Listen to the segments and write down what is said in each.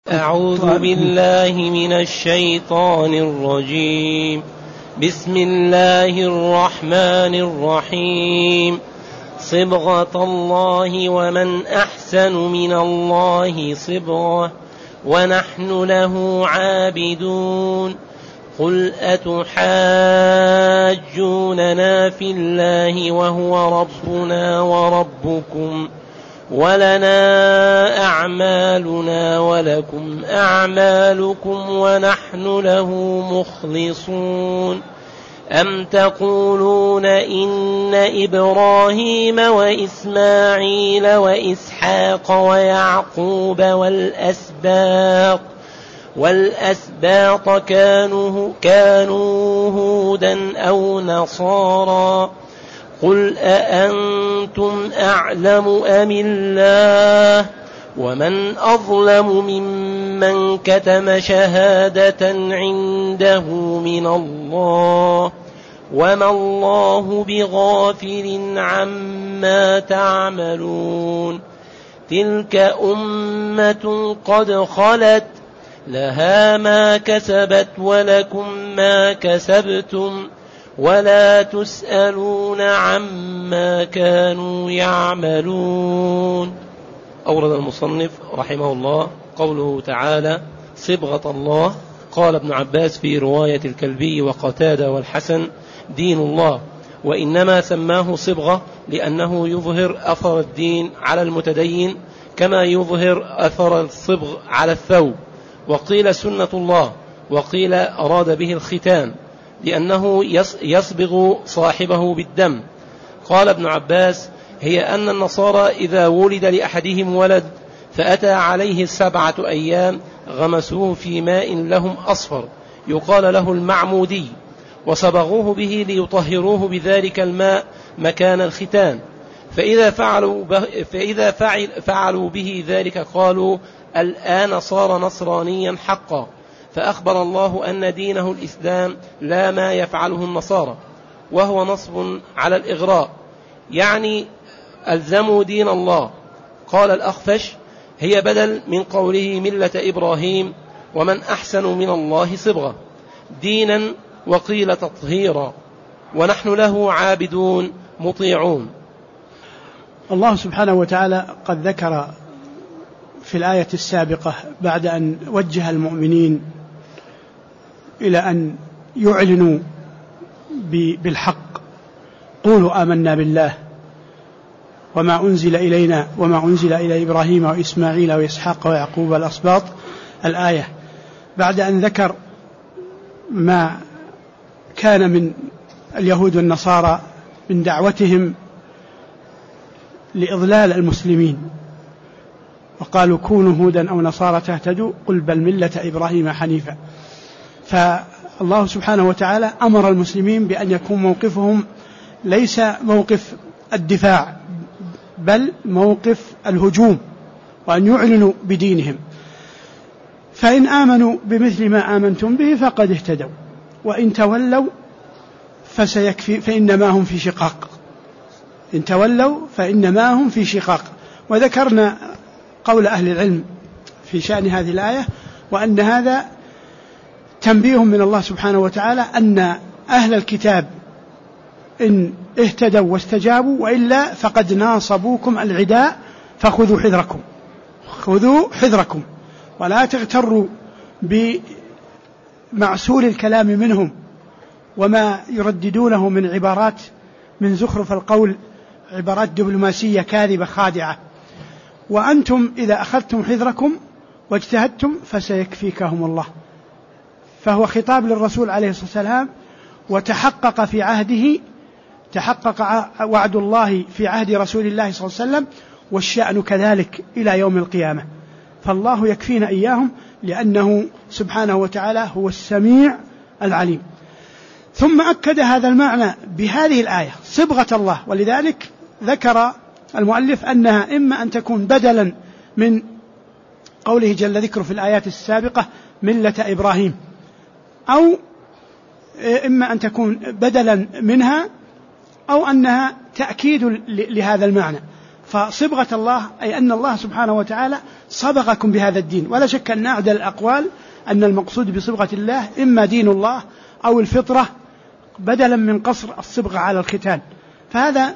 أعوذ بالله من الشيطان الرجيم. بسم الله الرحمن الرحيم. صبغة الله ومن أحسن من الله صبغة ونحن له عابدون. قل أتحاجوننا في الله وهو ربنا وربكم ولنا أعمالنا ولكم أعمالكم ونحن له مخلصون. أم تقولون إن إبراهيم وإسماعيل وإسحاق ويعقوب والأسباط كانوا هودا أو نصارى؟ قل أأنتم أعلم أم الله؟ ومن أظلم ممن كتم شهادة عنده من الله وما الله بغافل عما تعملون. تلك أمة قد خلت لها ما كسبت ولكم ما كسبتم ولا تسألون عما كانوا يعملون. أورد المصنف رحمه الله قوله تعالى صبغة الله. قال ابن عباس في رواية الكلبي وقتادة والحسن دين الله، وإنما سماه صبغة لأنه يظهر أثر الدين على المتدين كما يظهر أثر الصبغ على الثوب. وقيل سنة الله، وقيل أراد به الختان لأنه يصبغ صاحبه بالدم. قال ابن عباس هي أن النصارى إذا ولد لأحدهم ولد فأتى عليه 7 أيام غمسوه في ماء لهم أصفر يقال له المعمودي، وصبغوه به ليطهروه بذلك الماء مكان الختان. فإذا فعلوا به ذلك قالوا الآن صار نصرانيا حقا. فأخبر الله أن دينه الإسلام لا ما يفعله النصارى، وهو نصب على الإغراء، يعني ألزموا دين الله. قال الأخفش هي بدل من قوله ملة إبراهيم ومن أحسن من الله صبغة دينا، وقيل تطهيرا، ونحن له عابدون مطيعون. الله سبحانه وتعالى قد ذكر في الآية السابقة بعد أن وجه المؤمنين إلى أن يعلنوا بالحق قولوا آمنا بالله وما أنزل إلينا وما أنزل إلى إبراهيم وإسماعيل وإسحاق ويعقوب والأسباط الآية، بعد أن ذكر ما كان من اليهود والنصارى من دعوتهم لإضلال المسلمين وقالوا كونوا هودا أو نصارى تهتدوا قل بل ملة إبراهيم حنيفا. فالله سبحانه وتعالى أمر المسلمين بأن يكون موقفهم ليس موقف الدفاع بل موقف الهجوم، وأن يعلنوا بدينهم. فإن آمنوا بمثل ما آمنتم به فقد اهتدوا، وإن تولوا فسيكفي فإنما هم في شقاق. إن تولوا فإنما هم في شقاق. وذكرنا قول أهل العلم في شأن هذه الآية، وأن هذا تنبيه من الله سبحانه وتعالى أن أهل الكتاب إن اهتدوا واستجابوا، وإلا فقد ناصبوكم العداء فخذوا حذركم. خذوا حذركم ولا تغتروا بمعسول الكلام منهم وما يرددونه من عبارات من زخرف القول، عبارات دبلوماسية كاذبة خادعة. وأنتم إذا أخذتم حذركم واجتهدتم فسيكفيكهم الله. فهو خطاب للرسول عليه الصلاة والسلام، وتحقق في عهده، تحقق وعد الله في عهد رسول الله صلى الله عليه وسلم، والشأن كذلك إلى يوم القيامة. فالله يكفينا إياهم لأنه سبحانه وتعالى هو السميع العليم. ثم أكد هذا المعنى بهذه الآية صبغة الله، ولذلك ذكر المؤلف أنها إما أن تكون بدلا من قوله جل ذكره في الآيات السابقة ملة إبراهيم، أو إما أن تكون بدلا منها، أو أنها تأكيد لهذا المعنى. فصبغة الله أي أن الله سبحانه وتعالى صبغكم بهذا الدين. ولا شك أن أعدل الأقوال أن المقصود بصبغة الله إما دين الله أو الفطرة بدلا من قصر الصبغة على الختان. فهذا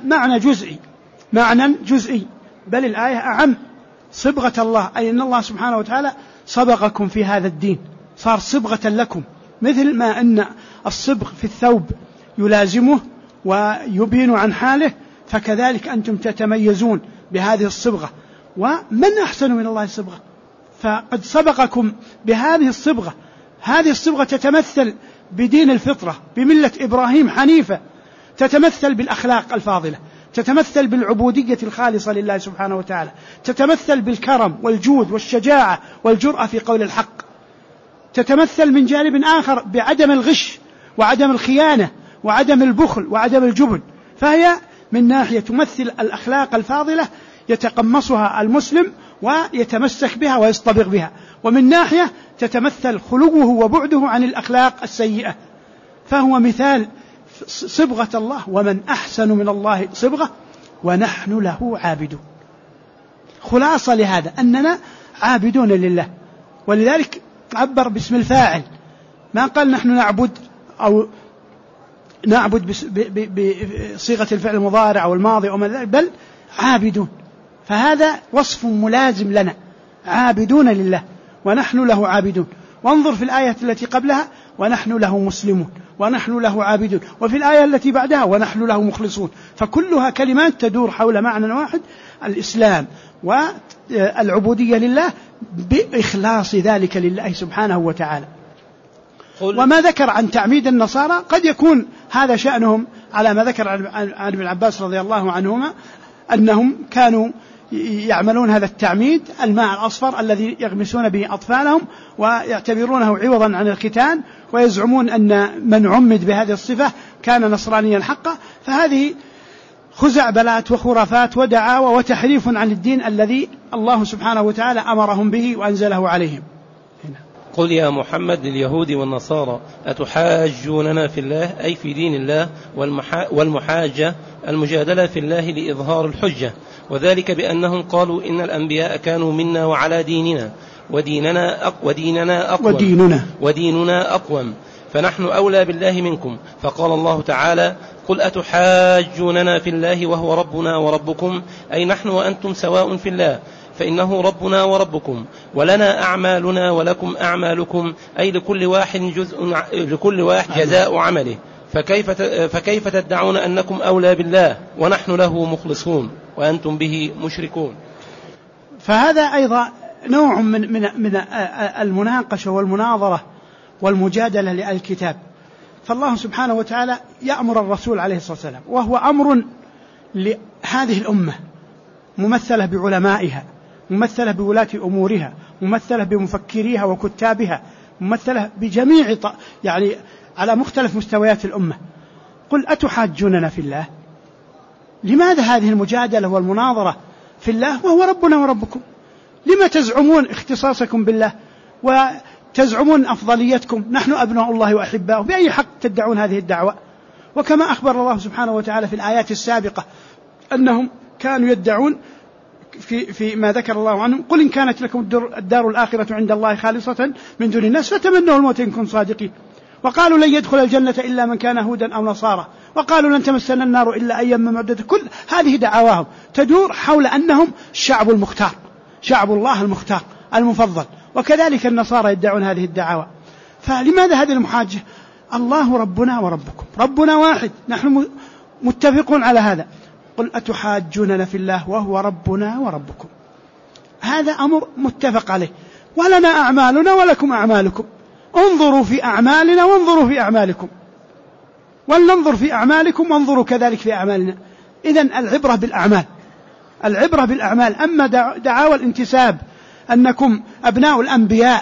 معنى جزئي، بل الآية أعم. صبغة الله أي أن الله سبحانه وتعالى صبغكم في هذا الدين، صار صبغة لكم، مثل ما أن الصبغ في الثوب يلازمه ويبين عن حاله، فكذلك أنتم تتميزون بهذه الصبغة. ومن أحسن من الله صبغة؟ فقد صبغكم بهذه الصبغة. هذه الصبغة تتمثل بدين الفطرة، بملة إبراهيم حنيفة، تتمثل بالأخلاق الفاضلة، تتمثل بالعبودية الخالصة لله سبحانه وتعالى، تتمثل بالكرم والجود والشجاعة والجرأة في قول الحق، تتمثل من جانب آخر بعدم الغش وعدم الخيانة وعدم البخل وعدم الجبن. فهي من ناحية تمثل الأخلاق الفاضلة يتقمصها المسلم ويتمسك بها ويصطبغ بها، ومن ناحية تتمثل خلوه وبعده عن الأخلاق السيئة. فهو مثال صبغة الله، ومن أحسن من الله صبغة ونحن له عابدون. خلاصة لهذا أننا عابدون لله، ولذلك عبر باسم الفاعل، ما قال نحن نعبد أو نعبد بصيغة الفعل المضارع أو الماضي أو ما ذلك، بل عابدون. فهذا وصف ملازم لنا، عابدون لله ونحن له عابدون. وانظر في الآية التي قبلها ونحن له مسلمون ونحن له عابدون، وفي الآية التي بعدها ونحن له مخلصون. فكلها كلمات تدور حول معنى واحد، الإسلام والعبودية لله بإخلاص ذلك لله سبحانه وتعالى. وما ذكر عن تعميد النصارى قد يكون هذا شأنهم على ما ذكر عن ابن عباس رضي الله عنهما، أنهم كانوا يعملون هذا التعميد، الماء الأصفر الذي يغمسون به أطفالهم ويعتبرونه عوضا عن الختان، ويزعمون أن من عمد بهذه الصفة كان نصرانيا حقا. فهذه خزعبلات وخرافات ودعاوى وتحريف عن الدين الذي الله سبحانه وتعالى أمرهم به وأنزله عليهم. قل يا محمد لليهود والنصارى أتحاجوننا في الله أي في دين الله، والمحاجة المجادلة في الله لإظهار الحجة، وذلك بأنهم قالوا إن الأنبياء كانوا منا وعلى ديننا وديننا أقوم فنحن أولى بالله منكم. فقال الله تعالى قل أتحاجوننا في الله وهو ربنا وربكم أي نحن وأنتم سواء في الله، فإنه ربنا وربكم ولنا أعمالنا ولكم أعمالكم أي لكل واحد جزاء عمله. فكيف تدعون أنكم أولى بالله ونحن له مخلصون وأنتم به مشركون؟ فهذا أيضا نوع من المناقشة والمناظرة والمجادلة للكتاب. فالله سبحانه وتعالى يأمر الرسول عليه الصلاة والسلام، وهو أمر لهذه الأمة ممثلة بعلمائها، ممثلة بولاة أمورها، ممثلة بمفكريها وكتابها، ممثلة بجميع يعني على مختلف مستويات الأمة. قل أتحاجوننا في الله؟ لماذا هذه المجادلة والمناظرة في الله وهو ربنا وربكم؟ لما تزعمون اختصاصكم بالله وتزعمون أفضليتكم؟ نحن أبناء الله وأحباؤه. بأي حق تدعون هذه الدعوة؟ وكما أخبر الله سبحانه وتعالى في الآيات السابقة أنهم كانوا يدعون في ما ذكر الله عنهم قل إن كانت لكم الدار الآخرة عند الله خالصة من دون الناس فتمنوا الموت إن كنتم صادقين، وقالوا لن يدخل الجنة إلا من كان هودا أو نصارى، وقالوا لن تمسنا النار إلا أياما معدودة. كل هذه دعواهم تدور حول أنهم الشعب المختار، شعب الله المختار المفضل، وكذلك النصارى يدعون هذه الدعوة. فلماذا هذه المحاجة؟ الله ربنا وربكم، ربنا واحد، نحن متفقون على هذا. قل أتحاجوننا في الله وهو ربنا وربكم، هذا أمر متفق عليه. ولنا أعمالنا ولكم أعمالكم، انظروا في أعمالنا وانظروا في أعمالكم، ولننظر في أعمالكم وانظروا كذلك في أعمالنا. إذن العبرة بالأعمال، العبرة بالأعمال. أما دعاوى الانتساب أنكم أبناء الأنبياء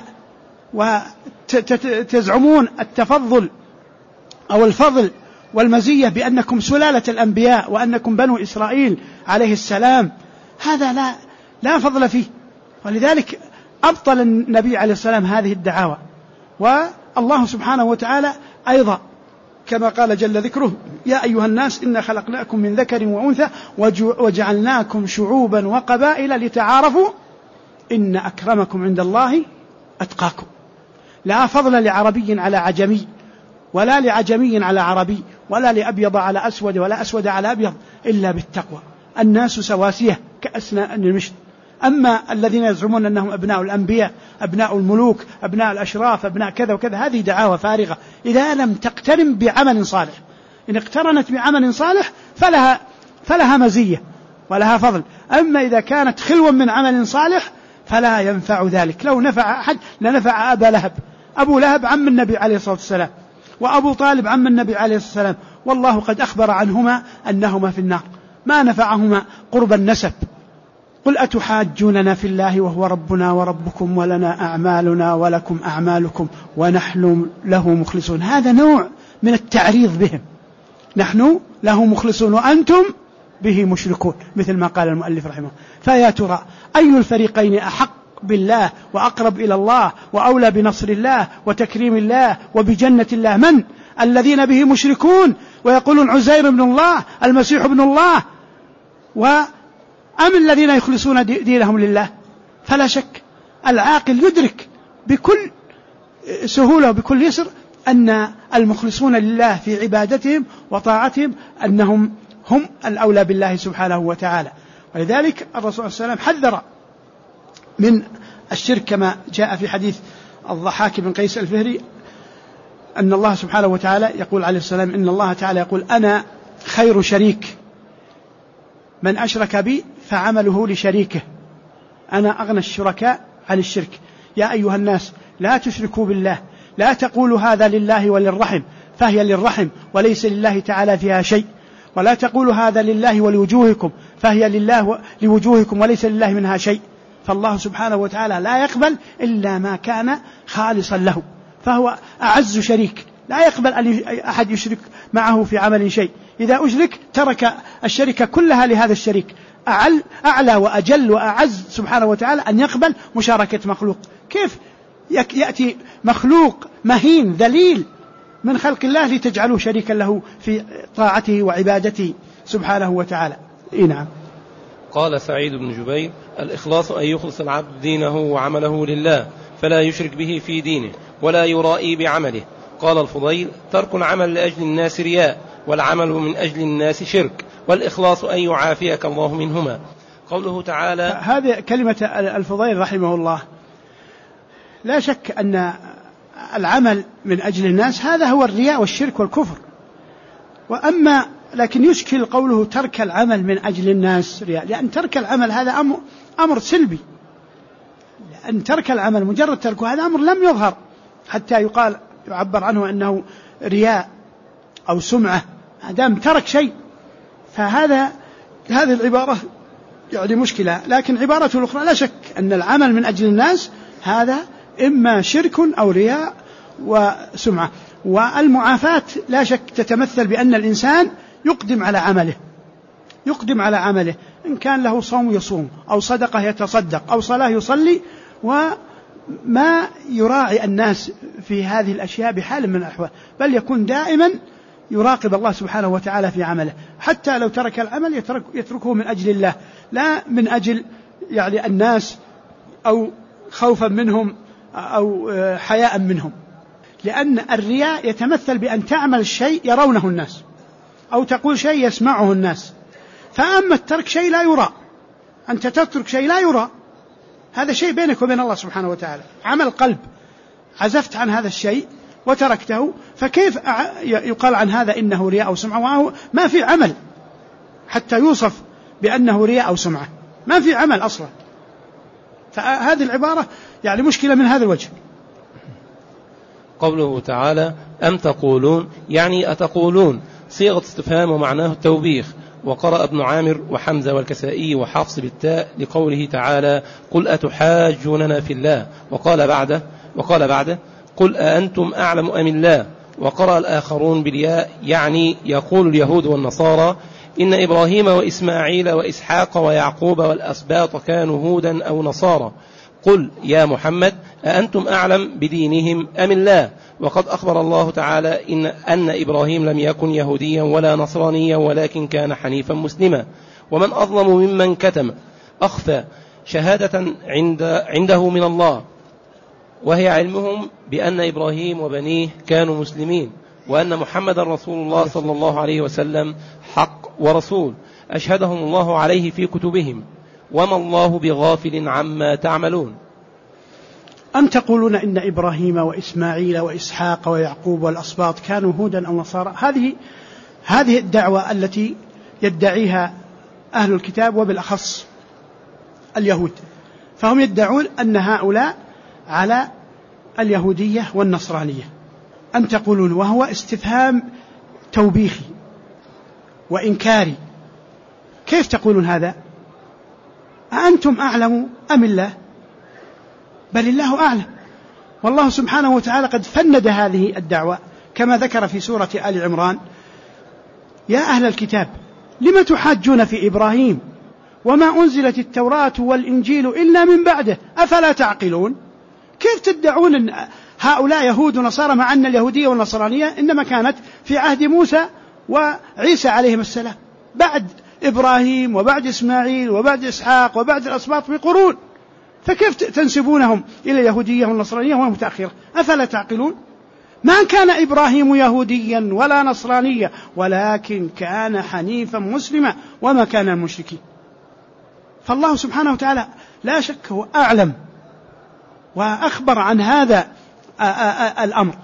وتزعمون التفضل أو الفضل والمزية بأنكم سلالة الأنبياء وأنكم بنو إسرائيل عليه السلام، هذا لا فضل فيه. ولذلك أبطل النبي عليه السلام هذه الدعاوى. والله سبحانه وتعالى أيضا كما قال جل ذكره: يا أيها الناس إنا خلقناكم من ذكر وأنثى وجعلناكم شعوبا وقبائل لتعارفوا إن أكرمكم عند الله أتقاكم. لا فضل لعربي على عجمي، ولا لعجمي على عربي، ولا لأبيض على أسود، ولا أسود على أبيض، إلا بالتقوى. الناس سواسية كأسنان المشط. أما الذين يزعمون أنهم أبناء الأنبياء، أبناء الملوك، أبناء الأشراف، أبناء كذا وكذا، هذه دعاوى فارغة إذا لم تقترن بعمل صالح. إن اقترنت بعمل صالح فلها مزية ولها فضل. أما إذا كانت خلوا من عمل صالح فلا ينفع ذلك. لو نفع أحد لنفع أبا لهب. أبو لهب عم النبي عليه الصلاة والسلام، وأبو طالب عم النبي عليه الصلاة والسلام، والله قد أخبر عنهما أنهما في النار، ما نفعهما قرب النسب. قل أتحاجوننا في الله وهو ربنا وربكم ولنا أعمالنا ولكم أعمالكم ونحن له مخلصون. هذا نوع من التعريض بهم. نحن له مخلصون وأنتم به مشركون، مثل ما قال المؤلف رحمه. فيا ترى أي الفريقين أحق بالله وأقرب إلى الله وأولى بنصر الله وتكريم الله وبجنة الله؟ من الذين به مشركون ويقولون عزير ابن الله، المسيح ابن الله، أم الذين يخلصون دينهم لله؟ فلا شك العاقل يدرك بكل سهولة وبكل يسر أن المخلصون لله في عبادتهم وطاعتهم أنهم هم الأولى بالله سبحانه وتعالى. ولذلك الرسول صلى الله عليه وسلم حذر من الشرك كما جاء في حديث الضحاك بن قيس الفهري أن الله سبحانه وتعالى يقول عليه السلام: إن الله تعالى يقول: أنا خير شريك، من أشرك بي فعمله لشريكه، أنا أغنى الشركاء عن الشرك. يا أيها الناس لا تشركوا بالله، لا تقولوا هذا لله وللرحم فهي للرحم وليس لله تعالى فيها شيء، ولا تقولوا هذا لله ولوجوهكم فهي لله لوجوهكم وليس لله منها شيء. فالله سبحانه وتعالى لا يقبل إلا ما كان خالصا له، فهو أعز شريك، لا يقبل أن أحد يشرك معه في عمل شيء. إذا أشرك ترك الشركة كلها لهذا الشريك. أعلى وأجل وأعز سبحانه وتعالى أن يقبل مشاركة مخلوق. كيف يأتي مخلوق مهين ذليل من خلق الله لتجعله شريكا له في طاعته وعبادته سبحانه وتعالى؟ نعم. قال سعيد بن جبير: الإخلاص أن يخلص العبد دينه وعمله لله فلا يشرك به في دينه ولا يرائي بعمله. قال الفضيل: ترك العمل لأجل الناس رياء، والعمل من أجل الناس شرك، والإخلاص أن يعافيك الله منهما. قوله تعالى. هذه كلمة الفضيل رحمه الله. لا شك أن العمل من أجل الناس هذا هو الرياء والشرك والكفر. وأما لكن يشكل قوله ترك العمل من أجل الناس رياء، لأن ترك العمل هذا أمر سلبي، لأن ترك العمل مجرد تركه هذا أمر لم يظهر حتى يعبر عنه أنه رياء أو سمعة. دام ترك شيء فهذه العبارة يعني مشكلة. لكن عبارته الأخرى لا شك أن العمل من أجل الناس هذا إما شرك أو رياء وسمعة. والمعافاة لا شك تتمثل بأن الإنسان يقدم على عمله، إن كان له صوم يصوم، أو صدقة يتصدق، أو صلاة يصلي، وما يراعي الناس في هذه الأشياء بحال من الأحوال، بل يكون دائما يراقب الله سبحانه وتعالى في عمله. حتى لو ترك العمل يتركه من أجل الله، لا من أجل يعني الناس أو خوفا منهم أو حياء منهم. لأن الرياء يتمثل بأن تعمل شيء يرونه الناس، أو تقول شيء يسمعه الناس. فأما الترك شيء لا يرى، أنت تترك شيء لا يرى، هذا شيء بينك وبين الله سبحانه وتعالى، عمل قلب، عزفت عن هذا الشيء وتركته، فكيف يقال عن هذا إنه رياء أو سمعة؟ ما في عمل حتى يوصف بأنه رياء أو سمعة، ما في عمل أصلا. فهذه العبارة يعني مشكلة من هذا الوجه. قوله تعالى: أم تقولون، يعني أتقولون، صيغة استفهام ومعناه التوبيخ. وقرأ ابن عامر وحمزة والكسائي وحفص بالتاء لقوله تعالى: قل أتحاجوننا في الله. وقال بعده: قل أأنتم أعلم أم الله. وقرأ الآخرون بالياء، يعني يقول اليهود والنصارى: إن إبراهيم وإسماعيل وإسحاق ويعقوب والأسباط كانوا هودا أو نصارى. قل يا محمد أأنتم أعلم بدينهم أم الله؟ وقد أخبر الله تعالى أن إبراهيم لم يكن يهوديا ولا نصرانيا ولكن كان حنيفا مسلما. ومن أظلم ممن كتم أخفى شهادة عنده من الله، وهي علمهم بأن إبراهيم وبنيه كانوا مسلمين، وأن محمد رسول الله صلى الله عليه وسلم حق ورسول أشهدهم الله عليه في كتبهم، وما الله بغافل عما تعملون. أم تقولون إن إبراهيم وإسماعيل وإسحاق ويعقوب والأسباط كانوا هودا أو نصارى؟ هذه الدعوة التي يدعيها أهل الكتاب وبالأخص اليهود، فهم يدعون أن هؤلاء على اليهودية والنصرانية. أم تقولون، وهو استفهام توبيخي وإنكاري، كيف تقولون هذا؟ أأنتم أعلم أم الله؟ بل الله أعلم. والله سبحانه وتعالى قد فند هذه الدعوة كما ذكر في سورة آل عمران: يا أهل الكتاب لم تحاجون في إبراهيم وما أنزلت التوراة والإنجيل إلا من بعده أفلا تعقلون؟ كيف تدعون أن هؤلاء يهود ونصارى مع أن اليهودية والنصرانية إنما كانت في عهد موسى وعيسى عليهم السلام، بعد إبراهيم وبعد إسماعيل وبعد إسحاق وبعد الأسباط بقرون، فكيف تنسبونهم إلى اليهودية والنصرانية وهم متأخرة؟ أفلا تعقلون؟ ما كان إبراهيم يهوديا ولا نصرانيا ولكن كان حنيفا مسلما وما كان المشركين. فالله سبحانه وتعالى لا شك هو أعلم وأخبر عن هذا الأمر.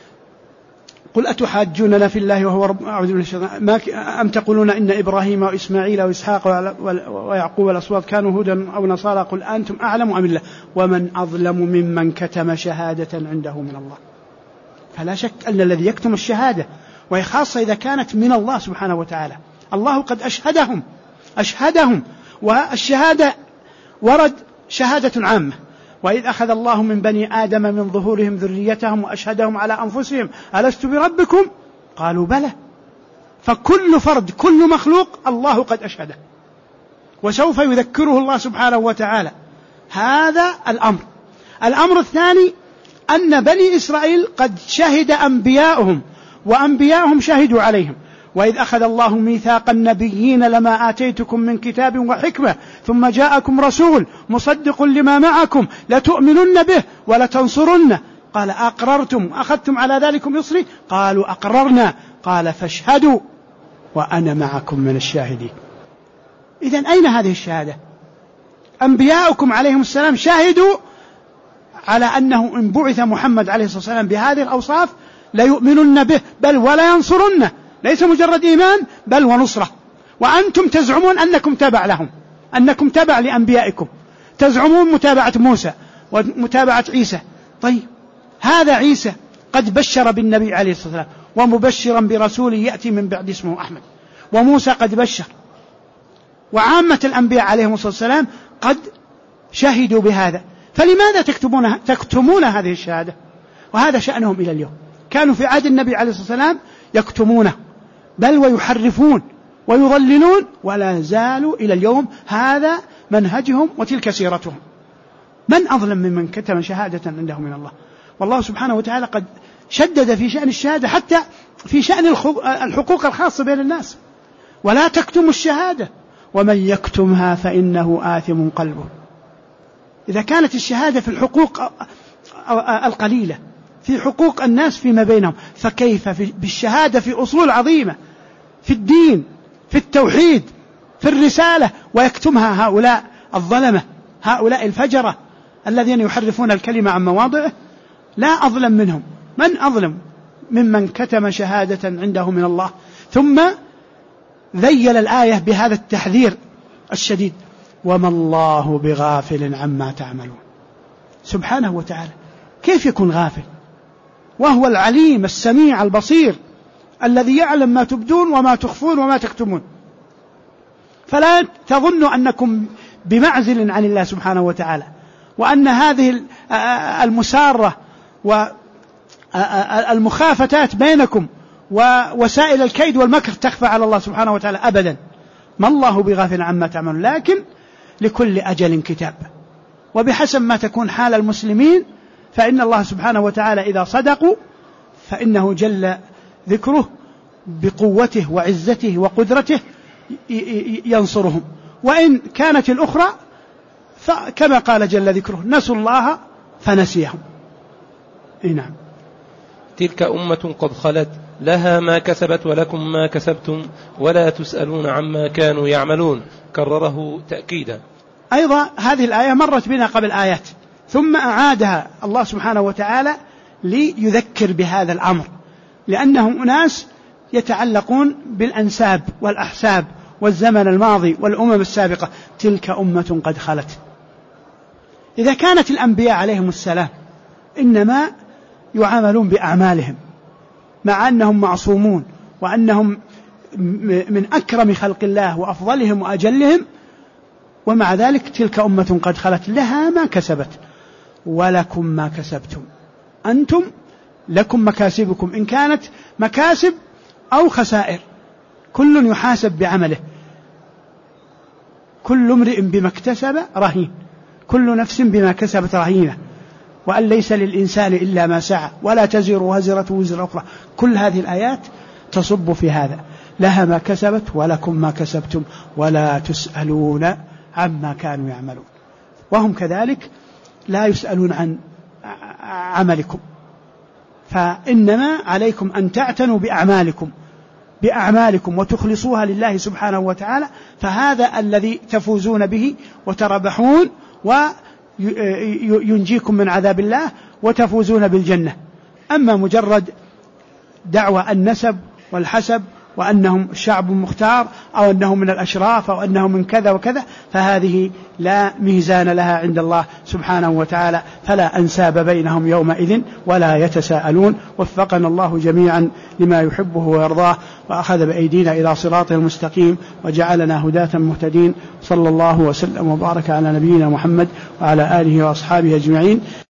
قل أتحاجوننا في الله وهو رب، أعوذ بالله من الشيطان، أم تقولون إن إبراهيم وإسماعيل وإسحاق ويعقوب والأسباط كانوا هودا أو نصارى؟ قل أنتم أعلم أم الله؟ ومن أظلم ممن كتم شهادة عنده من الله. فلا شك أن الذي يكتم الشهادة، وهي خاصة إذا كانت من الله سبحانه وتعالى، الله قد أشهدهم، والشهادة ورد شهادة عامة: وإذ أخذ الله من بني آدم من ظهورهم ذريتهم وأشهدهم على أنفسهم ألست بربكم؟ قالوا بلى. فكل فرد، كل مخلوق الله قد أشهده، وسوف يذكره الله سبحانه وتعالى. هذا الأمر الثاني أن بني إسرائيل قد شهد أنبياؤهم وأنبياؤهم شهدوا عليهم: وإذ أخذ الله ميثاق النبيين لما آتيتكم من كتاب وحكمة ثم جاءكم رسول مصدق لما معكم لتؤمنن به ولتنصرنه قال أقررتم أخذتم على ذلكم إصري؟ قالوا أقررنا قال فاشهدوا وأنا معكم من الشاهدين. إذن أين هذه الشهادة؟ أنبياؤكم عليهم السلام شاهدوا على أنه إن بعث محمد عليه الصلاة والسلام بهذه الأوصاف ليؤمنن به، بل ولا ينصرنه، ليس مجرد إيمان بل ونصرة. وأنتم تزعمون أنكم تبع لهم، أنكم تبع لأنبيائكم، تزعمون متابعة موسى ومتابعة عيسى. طيب هذا عيسى قد بشر بالنبي عليه الصلاة والسلام ومبشرا برسول يأتي من بعد اسمه أحمد، وموسى قد بشر، وعامة الأنبياء عليهم الصلاة والسلام قد شهدوا بهذا، فلماذا تكتمون هذه الشهادة؟ وهذا شأنهم إلى اليوم. كانوا في عهد النبي عليه الصلاة والسلام يكتمونه، بل ويحرفون ويضللون، ولا زالوا إلى اليوم هذا منهجهم وتلك سيرتهم. من أظلم ممن كتم شهادة عنده من الله؟ والله سبحانه وتعالى قد شدد في شأن الشهادة حتى في شأن الحقوق الخاصة بين الناس: ولا تكتموا الشهادة ومن يكتمها فإنه آثم قلبه. إذا كانت الشهادة في الحقوق القليلة، في حقوق الناس فيما بينهم، فكيف بالشهادة في أصول عظيمة في الدين، في التوحيد، في الرسالة، ويكتمها هؤلاء الظلمة، هؤلاء الفجرة الذين يحرفون الكلمة عن مواضعه؟ لا أظلم منهم. من أظلم ممن كتم شهادة عنده من الله؟ ثم ذيل الآية بهذا التحذير الشديد: وما الله بغافل عما تعملون. سبحانه وتعالى كيف يكون غافل وهو العليم السميع البصير الذي يعلم ما تبدون وما تخفون وما تكتمون؟ فلا تظنوا أنكم بمعزل عن الله سبحانه وتعالى، وأن هذه المسارة والمخافتات بينكم ووسائل الكيد والمكر تخفى على الله سبحانه وتعالى أبدا. ما الله بغافل عما تعملون، لكن لكل أجل كتاب، وبحسب ما تكون حال المسلمين فإن الله سبحانه وتعالى إذا صدقوا فإنه جل ذكره بقوته وعزته وقدرته ينصرهم. وإن كانت الأخرى فكما قال جل ذكره نسوا الله فنسيهم. نعم. تلك أمة قد خلت لها ما كسبت ولكم ما كسبتم ولا تسألون عما كانوا يعملون، كرره تأكيدا. أيضا هذه الآية مرت بنا قبل آيات ثم أعادها الله سبحانه وتعالى ليذكر بهذا الأمر، لأنهم أناس يتعلقون بالأنساب والأحساب والزمن الماضي والأمم السابقة. تلك أمة قد خلت. إذا كانت الأنبياء عليهم السلام إنما يعاملون بأعمالهم مع أنهم معصومون وأنهم من أكرم خلق الله وأفضلهم وأجلهم، ومع ذلك تلك أمة قد خلت لها ما كسبت ولكم ما كسبتم. أنتم لكم مكاسبكم إن كانت مكاسب أو خسائر، كل يحاسب بعمله، كل امرئ بما اكتسب رهين، كل نفس بما كسبت رهينة، وأن ليس للإنسان إلا ما سعى ولا تزر وزرة وزر أخرى. كل هذه الآيات تصب في هذا، لها ما كسبت ولكم ما كسبتم ولا تسألون عما كانوا يعملون. وهم كذلك لا يسألون عن عملكم، فإنما عليكم أن تعتنوا بأعمالكم وتخلصوها لله سبحانه وتعالى، فهذا الذي تفوزون به وتربحون وينجيكم من عذاب الله وتفوزون بالجنة. أما مجرد دعوى النسب والحسب وأنهم شعب مختار أو أنهم من الأشراف أو أنهم من كذا وكذا، فهذه لا ميزان لها عند الله سبحانه وتعالى، فلا أنساب بينهم يومئذ ولا يتساءلون. وفقنا الله جميعا لما يحبه ويرضاه، وأخذ بأيدينا إلى صراطه المستقيم، وجعلنا هداة مهتدين. صلى الله وسلم وبارك على نبينا محمد وعلى آله وأصحابه أجمعين.